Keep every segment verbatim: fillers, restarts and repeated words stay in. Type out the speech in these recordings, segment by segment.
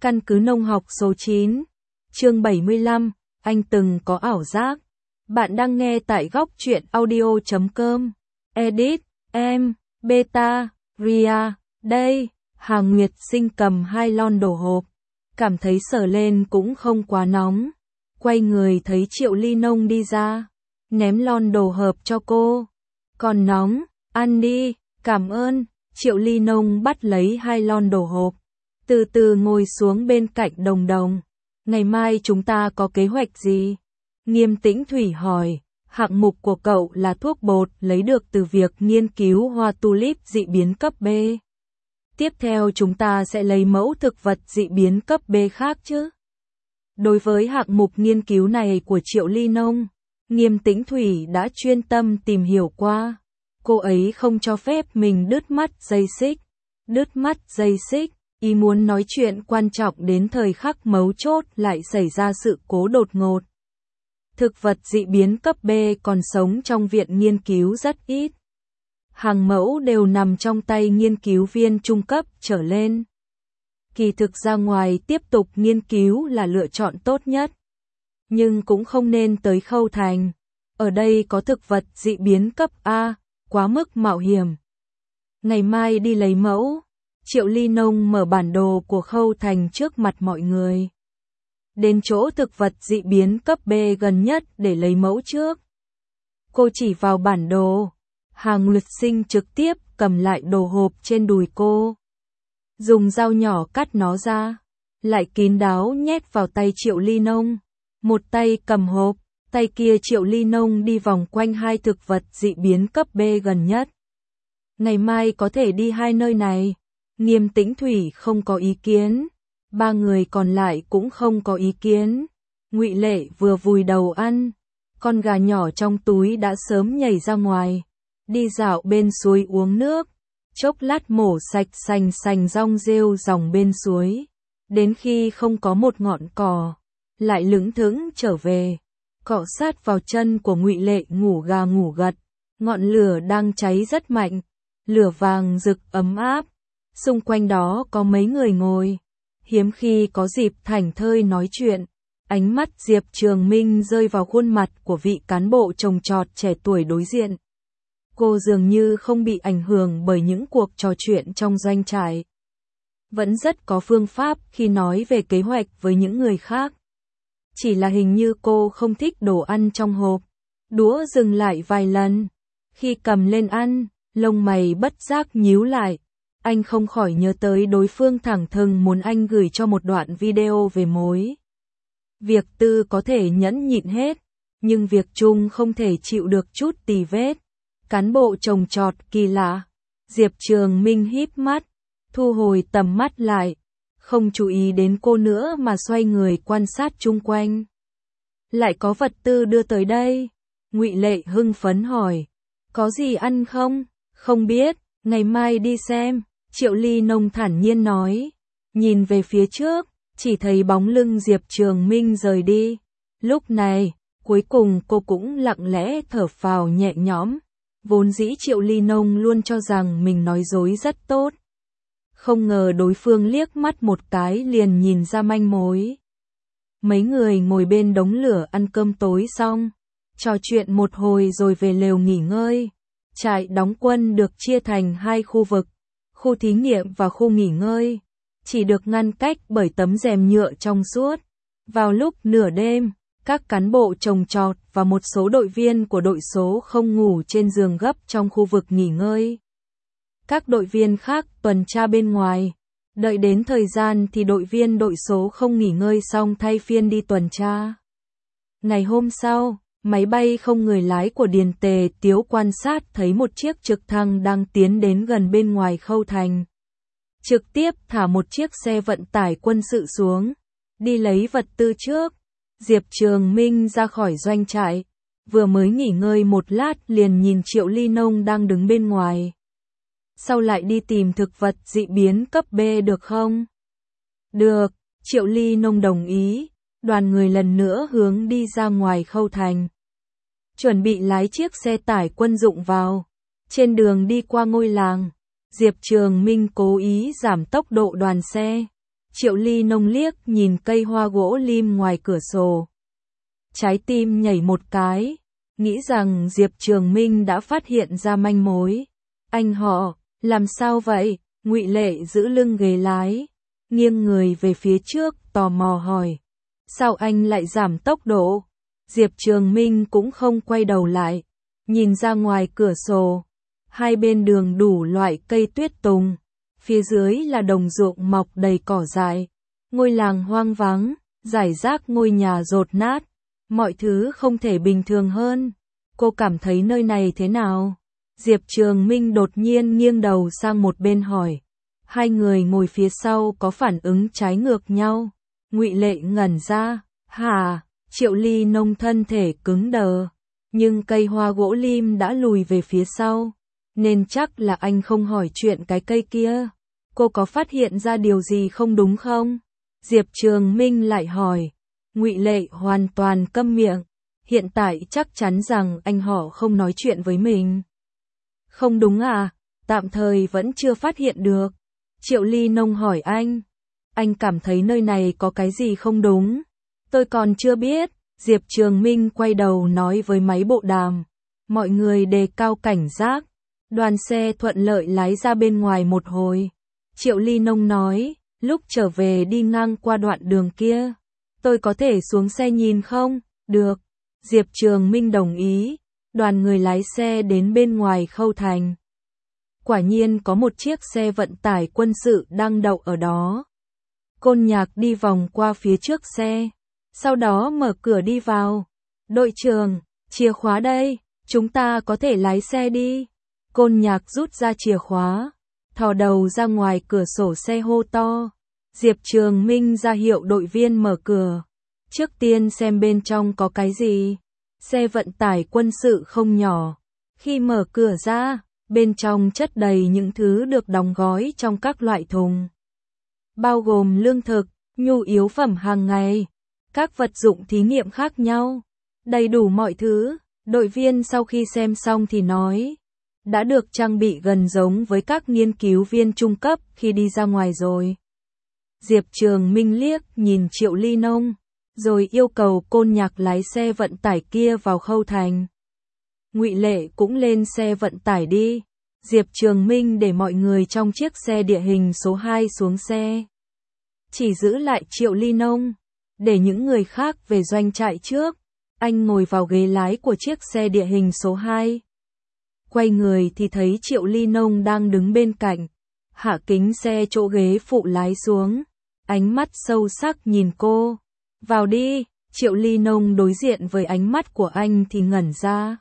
Căn cứ nông học số chín, chương bảy mươi lăm, anh từng có ảo giác. Bạn đang nghe tại góc truyện audio chấm com. Edit, em, Beta, Ria, đây. Hà Nguyệt Sinh cầm hai lon đồ hộp, cảm thấy sờ lên cũng không quá nóng. Quay người thấy Triệu Ly Nông đi ra, ném lon đồ hộp cho cô. Còn nóng, ăn đi, cảm ơn. Triệu Ly Nông bắt lấy hai lon đồ hộp, từ từ ngồi xuống bên cạnh Đồng Đồng. Ngày mai chúng ta có kế hoạch gì? Nghiêm Tĩnh Thủy hỏi. Hạng mục của cậu là thuốc bột lấy được từ việc nghiên cứu hoa tulip dị biến cấp B. Tiếp theo chúng ta sẽ lấy mẫu thực vật dị biến cấp B khác chứ? Đối với hạng mục nghiên cứu này của Triệu Ly Nông, Nghiêm Tĩnh Thủy đã chuyên tâm tìm hiểu qua. Cô ấy không cho phép mình đứt mắt dây xích. Đứt mắt dây xích, ý muốn nói chuyện quan trọng đến thời khắc mấu chốt lại xảy ra sự cố đột ngột. Thực vật dị biến cấp B còn sống trong viện nghiên cứu rất ít. Hàng mẫu đều nằm trong tay nghiên cứu viên trung cấp trở lên. Kỳ thực ra ngoài tiếp tục nghiên cứu là lựa chọn tốt nhất. Nhưng cũng không nên tới khâu thành. Ở đây có thực vật dị biến cấp A, quá mức mạo hiểm. Ngày mai đi lấy mẫu. Triệu Ly Nông mở bản đồ của khâu thành trước mặt mọi người. Đến chỗ thực vật dị biến cấp B gần nhất để lấy mẫu trước. Cô chỉ vào bản đồ. Hà Nguyệt Sinh trực tiếp cầm lại đồ hộp trên đùi cô. Dùng dao nhỏ cắt nó ra. Lại kín đáo nhét vào tay Triệu Ly Nông. Một tay cầm hộp, tay kia Triệu Ly Nông đi vòng quanh hai thực vật dị biến cấp B gần nhất. Ngày mai có thể đi hai nơi này. Nghiêm Tĩnh Thủy không có ý kiến. Ba người còn lại cũng không có ý kiến. Ngụy Lệ vừa vùi đầu ăn. Con gà nhỏ trong túi đã sớm nhảy ra ngoài. Đi dạo bên suối uống nước. Chốc lát mổ sạch sành sành rong rêu dòng bên suối. Đến khi không có một ngọn cỏ, lại lững thững trở về. Cọ sát vào chân của Ngụy Lệ ngủ gà ngủ gật. Ngọn lửa đang cháy rất mạnh. Lửa vàng rực ấm áp. Xung quanh đó có mấy người ngồi. Hiếm khi có dịp thảnh thơi nói chuyện. Ánh mắt Diệp Trường Minh rơi vào khuôn mặt của vị cán bộ trồng trọt trẻ tuổi đối diện. Cô dường như không bị ảnh hưởng bởi những cuộc trò chuyện trong doanh trại. Vẫn rất có phương pháp khi nói về kế hoạch với những người khác. Chỉ là hình như cô không thích đồ ăn trong hộp. Đũa dừng lại vài lần. Khi cầm lên ăn, lông mày bất giác nhíu lại. Anh không khỏi nhớ tới đối phương thẳng thừng muốn anh gửi cho một đoạn video về mối. Việc tư có thể nhẫn nhịn hết, nhưng việc chung không thể chịu được chút tì vết. Cán bộ trồng trọt kỳ lạ. Diệp Trường Minh híp mắt, thu hồi tầm mắt lại, không chú ý đến cô nữa mà xoay người quan sát chung quanh. Lại có vật tư đưa tới đây. Ngụy Lệ hưng phấn hỏi, có gì ăn không? Không biết, ngày mai đi xem. Triệu Ly Nông thản nhiên nói. Nhìn về phía trước, chỉ thấy bóng lưng Diệp Trường Minh rời đi. Lúc này, cuối cùng cô cũng lặng lẽ thở phào nhẹ nhõm. Vốn dĩ Triệu Ly Nông luôn cho rằng mình nói dối rất tốt. Không ngờ đối phương liếc mắt một cái liền nhìn ra manh mối. Mấy người ngồi bên đống lửa ăn cơm tối xong. Trò chuyện một hồi rồi về lều nghỉ ngơi. Trại đóng quân được chia thành hai khu vực. Khu thí nghiệm và khu nghỉ ngơi. Chỉ được ngăn cách bởi tấm rèm nhựa trong suốt. Vào lúc nửa đêm, các cán bộ trồng trọt và một số đội viên của đội số không ngủ trên giường gấp trong khu vực nghỉ ngơi. Các đội viên khác tuần tra bên ngoài. Đợi đến thời gian thì đội viên đội số không nghỉ ngơi xong thay phiên đi tuần tra. Ngày hôm sau, máy bay không người lái của Điền Tề Tiếu quan sát thấy một chiếc trực thăng đang tiến đến gần bên ngoài khâu thành. Trực tiếp thả một chiếc xe vận tải quân sự xuống. Đi lấy vật tư trước. Diệp Trường Minh ra khỏi doanh trại. Vừa mới nghỉ ngơi một lát liền nhìn Triệu Ly Nông đang đứng bên ngoài. Sau lại đi tìm thực vật dị biến cấp B được không? Được, Triệu Ly Nông đồng ý. Đoàn người lần nữa hướng đi ra ngoài khâu thành. Chuẩn bị lái chiếc xe tải quân dụng vào. Trên đường đi qua ngôi làng, Diệp Trường Minh cố ý giảm tốc độ đoàn xe. Triệu Ly Nông liếc nhìn cây hoa gỗ lim ngoài cửa sổ. Trái tim nhảy một cái, nghĩ rằng Diệp Trường Minh đã phát hiện ra manh mối. Anh họ, làm sao vậy? Ngụy Lệ giữ lưng ghế lái, nghiêng người về phía trước, tò mò hỏi. Sao anh lại giảm tốc độ? Diệp Trường Minh cũng không quay đầu lại, nhìn ra ngoài cửa sổ. Hai bên đường đủ loại cây tuyết tùng, phía dưới là đồng ruộng mọc đầy cỏ dại, ngôi làng hoang vắng, rải rác ngôi nhà dột nát, mọi thứ không thể bình thường hơn. Cô cảm thấy nơi này thế nào? Diệp Trường Minh đột nhiên nghiêng đầu sang một bên hỏi. Hai người ngồi phía sau có phản ứng trái ngược nhau. Ngụy Lệ ngẩn ra, hả? Triệu Ly Nông thân thể cứng đờ, nhưng cây hoa gỗ lim đã lùi về phía sau, nên chắc là anh không hỏi chuyện cái cây kia. Cô có phát hiện ra điều gì không đúng không? Diệp Trường Minh lại hỏi. Ngụy Lệ hoàn toàn câm miệng, hiện tại chắc chắn rằng anh họ không nói chuyện với mình. Không đúng à? Tạm thời vẫn chưa phát hiện được. Triệu Ly Nông hỏi anh. Anh cảm thấy nơi này có cái gì không đúng? Tôi còn chưa biết. Diệp Trường Minh quay đầu nói với máy bộ đàm. Mọi người đề cao cảnh giác. Đoàn xe thuận lợi lái ra bên ngoài một hồi. Triệu Ly Nông nói, lúc trở về đi ngang qua đoạn đường kia. Tôi có thể xuống xe nhìn không? Được. Diệp Trường Minh đồng ý. Đoàn người lái xe đến bên ngoài khâu thành. Quả nhiên có một chiếc xe vận tải quân sự đang đậu ở đó. Côn Nhạc đi vòng qua phía trước xe, sau đó mở cửa đi vào. Đội trưởng, chìa khóa đây, chúng ta có thể lái xe đi. Côn Nhạc rút ra chìa khóa, thò đầu ra ngoài cửa sổ xe hô to. Diệp Trường Minh ra hiệu đội viên mở cửa. Trước tiên xem bên trong có cái gì. Xe vận tải quân sự không nhỏ. Khi mở cửa ra, bên trong chất đầy những thứ được đóng gói trong các loại thùng. Bao gồm lương thực, nhu yếu phẩm hàng ngày, các vật dụng thí nghiệm khác nhau. Đầy đủ mọi thứ. Đội viên sau khi xem xong thì nói. Đã được trang bị gần giống với các nghiên cứu viên trung cấp khi đi ra ngoài rồi. Diệp Trường Minh liếc nhìn Triệu Ly Nông, rồi yêu cầu Côn Nhạc lái xe vận tải kia vào khâu thành. Ngụy Lệ cũng lên xe vận tải đi. Diệp Trường Minh để mọi người trong chiếc xe địa hình số hai xuống xe. Chỉ giữ lại Triệu Ly Nông, để những người khác về doanh trại trước. Anh ngồi vào ghế lái của chiếc xe địa hình số hai. Quay người thì thấy Triệu Ly Nông đang đứng bên cạnh. Hạ kính xe chỗ ghế phụ lái xuống. Ánh mắt sâu sắc nhìn cô. Vào đi. Triệu Ly Nông đối diện với ánh mắt của anh thì ngẩn ra.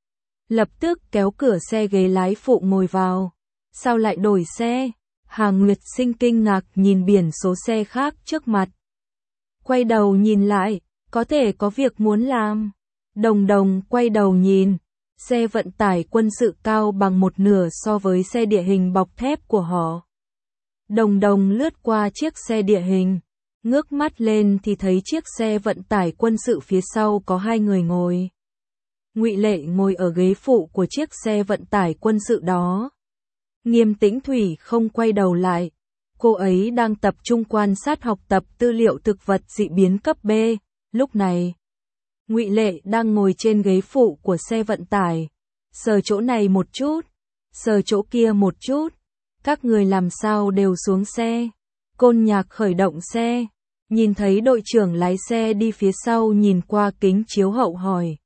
Lập tức kéo cửa xe ghế lái phụ ngồi vào. Sao lại đổi xe? Hà Nguyệt Sinh kinh ngạc nhìn biển số xe khác trước mặt. Quay đầu nhìn lại, có thể có việc muốn làm. Đồng Đồng quay đầu nhìn. Xe vận tải quân sự cao bằng một nửa so với xe địa hình bọc thép của họ. Đồng Đồng lướt qua chiếc xe địa hình, ngước mắt lên thì thấy chiếc xe vận tải quân sự phía sau có hai người ngồi. Ngụy Lệ ngồi ở ghế phụ của chiếc xe vận tải quân sự đó. Nghiêm Tĩnh Thủy không quay đầu lại. Cô ấy đang tập trung quan sát học tập tư liệu thực vật dị biến cấp B. Lúc này, Ngụy Lệ đang ngồi trên ghế phụ của xe vận tải. Sờ chỗ này một chút, sờ chỗ kia một chút. Các người làm sao đều xuống xe. Côn Nhạc khởi động xe. Nhìn thấy đội trưởng lái xe đi phía sau nhìn qua kính chiếu hậu hỏi.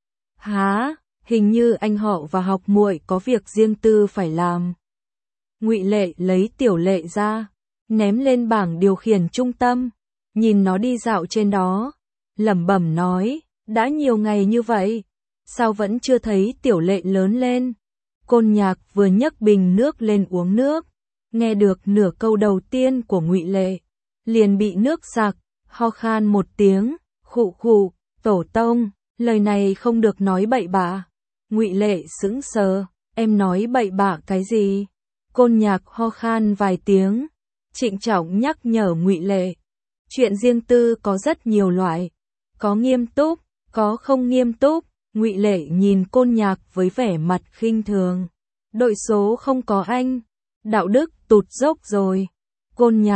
Hả, hình như anh họ và học muội có việc riêng tư phải làm. Ngụy Lệ lấy Tiểu Lệ ra, ném lên bảng điều khiển trung tâm, nhìn nó đi dạo trên đó, lẩm bẩm nói, đã nhiều ngày như vậy, sao vẫn chưa thấy Tiểu Lệ lớn lên. Côn Nhạc vừa nhấc bình nước lên uống nước, nghe được nửa câu đầu tiên của Ngụy Lệ, liền bị nước sặc, ho khan một tiếng, khụ khụ, tổ tông, lời này không được nói bậy bạ. Ngụy Lệ sững sờ, em nói bậy bạ cái gì? Côn Nhạc ho khan vài tiếng, trịnh trọng nhắc nhở Ngụy Lệ. Chuyện riêng tư có rất nhiều loại, có nghiêm túc, có không nghiêm túc. Ngụy Lệ nhìn Côn Nhạc với vẻ mặt khinh thường. Đội số không có anh, đạo đức tụt dốc rồi. Côn Nhạc,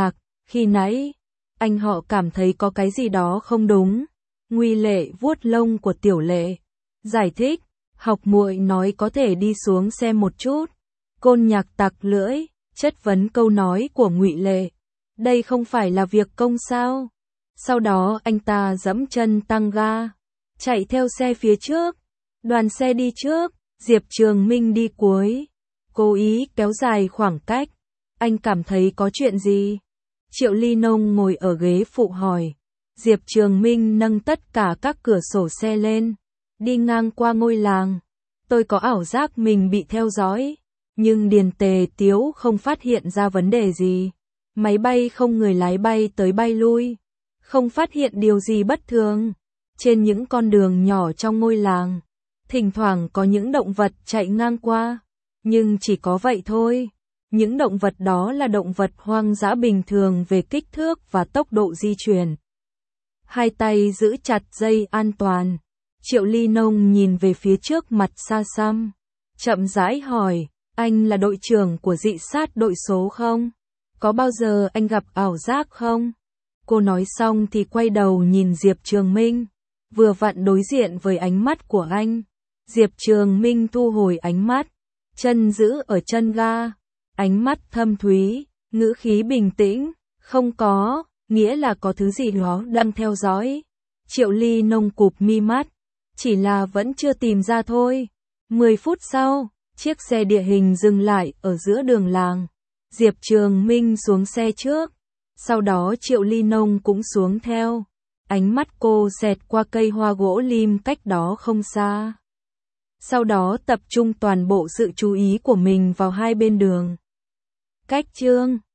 Khi nãy, anh họ cảm thấy có cái gì đó không đúng. Nguy Lệ vuốt lông của Tiểu Lệ, giải thích, học muội nói có thể đi xuống xem một chút. Côn Nhạc tặc lưỡi, chất vấn câu nói của Ngụy Lệ. Đây không phải là việc công sao? Sau đó anh ta giẫm chân tăng ga, chạy theo xe phía trước. Đoàn xe đi trước, Diệp Trường Minh đi cuối, cố ý kéo dài khoảng cách. Anh cảm thấy có chuyện gì? Triệu Ly Nông ngồi ở ghế phụ hỏi. Diệp Trường Minh nâng tất cả các cửa sổ xe lên, đi ngang qua ngôi làng. Tôi có ảo giác mình bị theo dõi, nhưng Điền Tề Tiếu không phát hiện ra vấn đề gì. Máy bay không người lái bay tới bay lui, không phát hiện điều gì bất thường. Trên những con đường nhỏ trong ngôi làng, thỉnh thoảng có những động vật chạy ngang qua, nhưng chỉ có vậy thôi. Những động vật đó là động vật hoang dã bình thường về kích thước và tốc độ di chuyển. Hai tay giữ chặt dây an toàn. Triệu Ly Nông nhìn về phía trước mặt xa xăm, chậm rãi hỏi, anh là đội trưởng của dị sát đội số không? Có bao giờ anh gặp ảo giác không? Cô nói xong thì quay đầu nhìn Diệp Trường Minh, vừa vặn đối diện với ánh mắt của anh. Diệp Trường Minh thu hồi ánh mắt, chân giữ ở chân ga, ánh mắt thâm thúy, ngữ khí bình tĩnh, không có, nghĩa là có thứ gì đó đang theo dõi. Triệu Ly Nông cụp mi mắt, chỉ là vẫn chưa tìm ra thôi. Mười phút sau, chiếc xe địa hình dừng lại ở giữa đường làng. Diệp Trường Minh xuống xe trước, sau đó Triệu Ly Nông cũng xuống theo. Ánh mắt cô xẹt qua cây hoa gỗ lim cách đó không xa. Sau đó tập trung toàn bộ sự chú ý của mình vào hai bên đường. Cách chương